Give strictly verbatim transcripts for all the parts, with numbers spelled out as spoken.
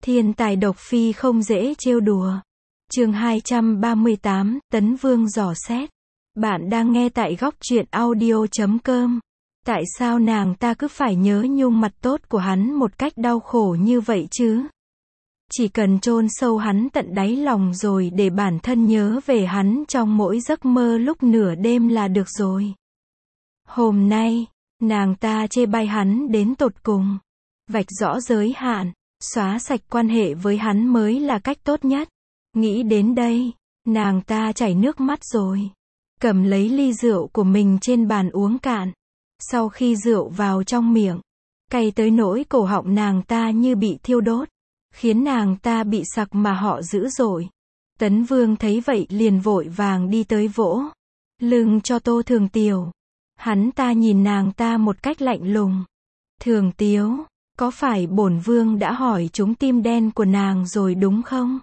Thiên tài độc phi không dễ trêu đùa. Chương hai trăm ba mươi tám, Tấn Vương dò xét. Bạn đang nghe tại góc truyện audio chấm com. Tại sao nàng ta cứ phải nhớ nhung mặt tốt của hắn một cách đau khổ như vậy chứ? Chỉ cần chôn sâu hắn tận đáy lòng rồi để bản thân nhớ về hắn trong mỗi giấc mơ lúc nửa đêm là được rồi. Hôm nay, nàng ta chê bai hắn đến tột cùng. Vạch rõ giới hạn, xóa sạch quan hệ với hắn mới là cách tốt nhất. Nghĩ đến đây, nàng ta chảy nước mắt rồi. Cầm lấy ly rượu của mình trên bàn uống cạn. Sau khi rượu vào trong miệng, cay tới nỗi cổ họng nàng ta như bị thiêu đốt, khiến nàng ta bị sặc mà họ dữ dội. Tấn Vương thấy vậy liền vội vàng đi tới vỗ lưng cho Tô Thường Tiều. Hắn ta nhìn nàng ta một cách lạnh lùng. Thường Tiếu, có phải bổn vương đã hỏi trúng tim đen của nàng rồi đúng không?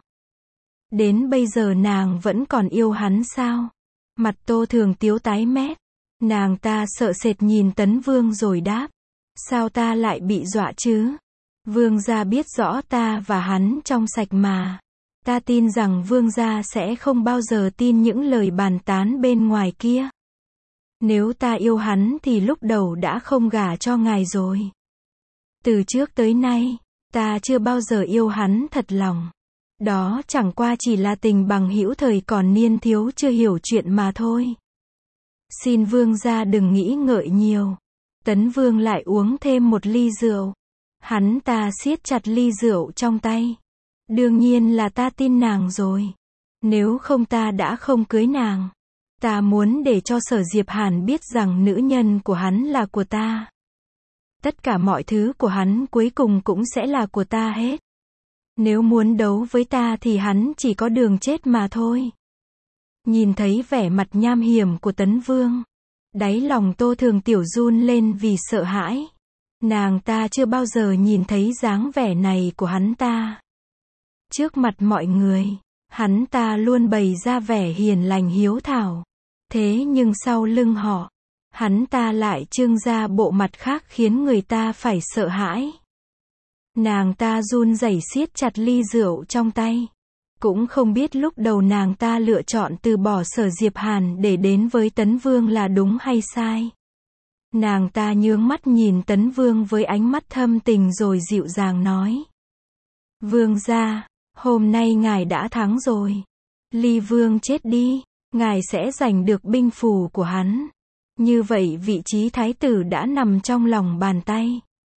Đến bây giờ nàng vẫn còn yêu hắn sao? Mặt Tô Thường Tiếu tái mét. Nàng ta sợ sệt nhìn Tấn Vương rồi đáp. Sao ta lại bị dọa chứ? Vương gia biết rõ ta và hắn trong sạch mà. Ta tin rằng vương gia sẽ không bao giờ tin những lời bàn tán bên ngoài kia. Nếu ta yêu hắn thì lúc đầu đã không gả cho ngài rồi. Từ trước tới nay, ta chưa bao giờ yêu hắn thật lòng. Đó chẳng qua chỉ là tình bằng hữu thời còn niên thiếu chưa hiểu chuyện mà thôi. Xin vương gia đừng nghĩ ngợi nhiều. Tấn Vương lại uống thêm một ly rượu. Hắn ta siết chặt ly rượu trong tay. Đương nhiên là ta tin nàng rồi. Nếu không ta đã không cưới nàng. Ta muốn để cho Sở Diệp Hàn biết rằng nữ nhân của hắn là của ta. Tất cả mọi thứ của hắn cuối cùng cũng sẽ là của ta hết. Nếu muốn đấu với ta thì hắn chỉ có đường chết mà thôi. Nhìn thấy vẻ mặt nham hiểm của Tấn Vương, đáy lòng Tô Thường Tiểu run lên vì sợ hãi. Nàng ta chưa bao giờ nhìn thấy dáng vẻ này của hắn ta. Trước mặt mọi người, hắn ta luôn bày ra vẻ hiền lành hiếu thảo. Thế nhưng sau lưng họ, hắn ta lại trưng ra bộ mặt khác khiến người ta phải sợ hãi. Nàng ta run rẩy siết chặt ly rượu trong tay. Cũng không biết lúc đầu nàng ta lựa chọn từ bỏ Sở Diệp Hàn để đến với Tấn Vương là đúng hay sai. Nàng ta nhướng mắt nhìn Tấn Vương với ánh mắt thâm tình rồi dịu dàng nói. Vương gia, hôm nay ngài đã thắng rồi. Ly Vương chết đi, ngài sẽ giành được binh phù của hắn. Như vậy vị trí thái tử đã nằm trong lòng bàn tay.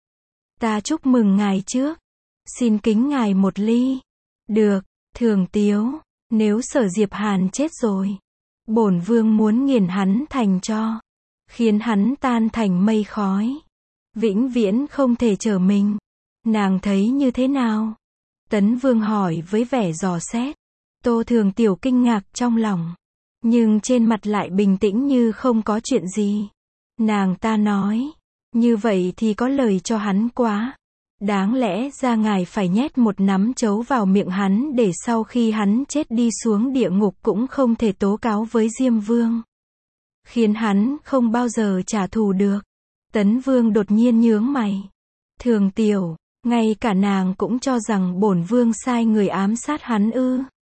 Ta chúc mừng ngài trước. Xin kính ngài một ly. Được, Thường Tiếu, nếu Sở Diệp Hàn chết rồi, bổn vương muốn nghiền hắn thành tro, khiến hắn tan thành mây khói, vĩnh viễn không thể trở mình. Nàng thấy như thế nào? Tấn Vương hỏi với vẻ dò xét. Tô Thường Tiểu kinh ngạc trong lòng, nhưng trên mặt lại bình tĩnh như không có chuyện gì. Nàng ta nói, như vậy thì có lời cho hắn quá. Đáng lẽ ra ngài phải nhét một nắm trấu vào miệng hắn để sau khi hắn chết đi xuống địa ngục cũng không thể tố cáo với Diêm Vương. Khiến hắn không bao giờ trả thù được. Tấn Vương đột nhiên nhướng mày. Thường Tiểu, ngay cả nàng cũng cho rằng bổn vương sai người ám sát hắn ư?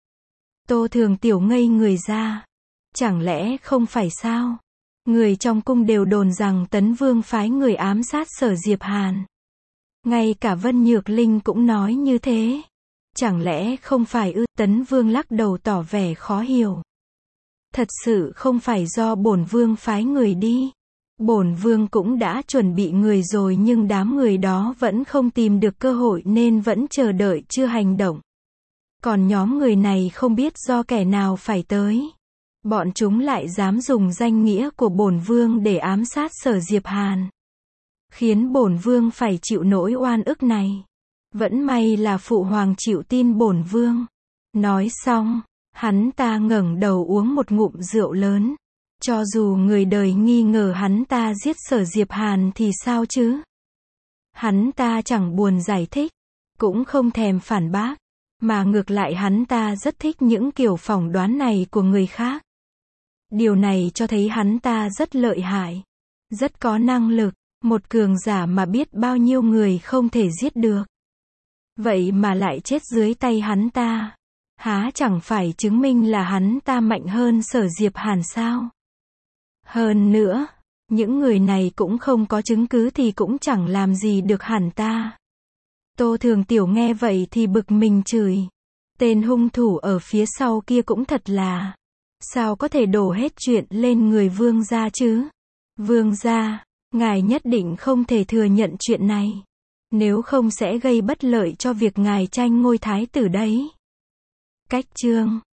Tô Thường Tiểu ngây người ra. Chẳng lẽ không phải sao? Người trong cung đều đồn rằng Tấn Vương phái người ám sát Sở Diệp Hàn. Ngay cả Vân Nhược Linh cũng nói như thế. Chẳng lẽ không phải ư? Tấn Vương lắc đầu tỏ vẻ khó hiểu. Thật sự không phải do bổn vương phái người đi. Bổn vương cũng đã chuẩn bị người rồi nhưng đám người đó vẫn không tìm được cơ hội nên vẫn chờ đợi chưa hành động. Còn nhóm người này không biết do kẻ nào phải tới. Bọn chúng lại dám dùng danh nghĩa của bổn vương để ám sát Sở Diệp Hàn. Khiến bổn vương phải chịu nỗi oan ức này. Vẫn may là phụ hoàng chịu tin bổn vương. Nói xong, hắn ta ngẩng đầu uống một ngụm rượu lớn. Cho dù người đời nghi ngờ hắn ta giết Sở Diệp Hàn thì sao chứ? Hắn ta chẳng buồn giải thích, cũng không thèm phản bác, mà ngược lại hắn ta rất thích những kiểu phỏng đoán này của người khác. Điều này cho thấy hắn ta rất lợi hại, rất có năng lực. Một cường giả mà biết bao nhiêu người không thể giết được. Vậy mà lại chết dưới tay hắn ta. Há chẳng phải chứng minh là hắn ta mạnh hơn Sở Diệp Hàn sao? Hơn nữa, những người này cũng không có chứng cứ thì cũng chẳng làm gì được hẳn ta. Tô Thường Tiểu nghe vậy thì bực mình chửi. Tên hung thủ ở phía sau kia cũng thật là, sao có thể đổ hết chuyện lên người Vương gia chứ? Vương gia, ngài nhất định không thể thừa nhận chuyện này. Nếu không sẽ gây bất lợi cho việc ngài tranh ngôi thái tử đấy. Cách chương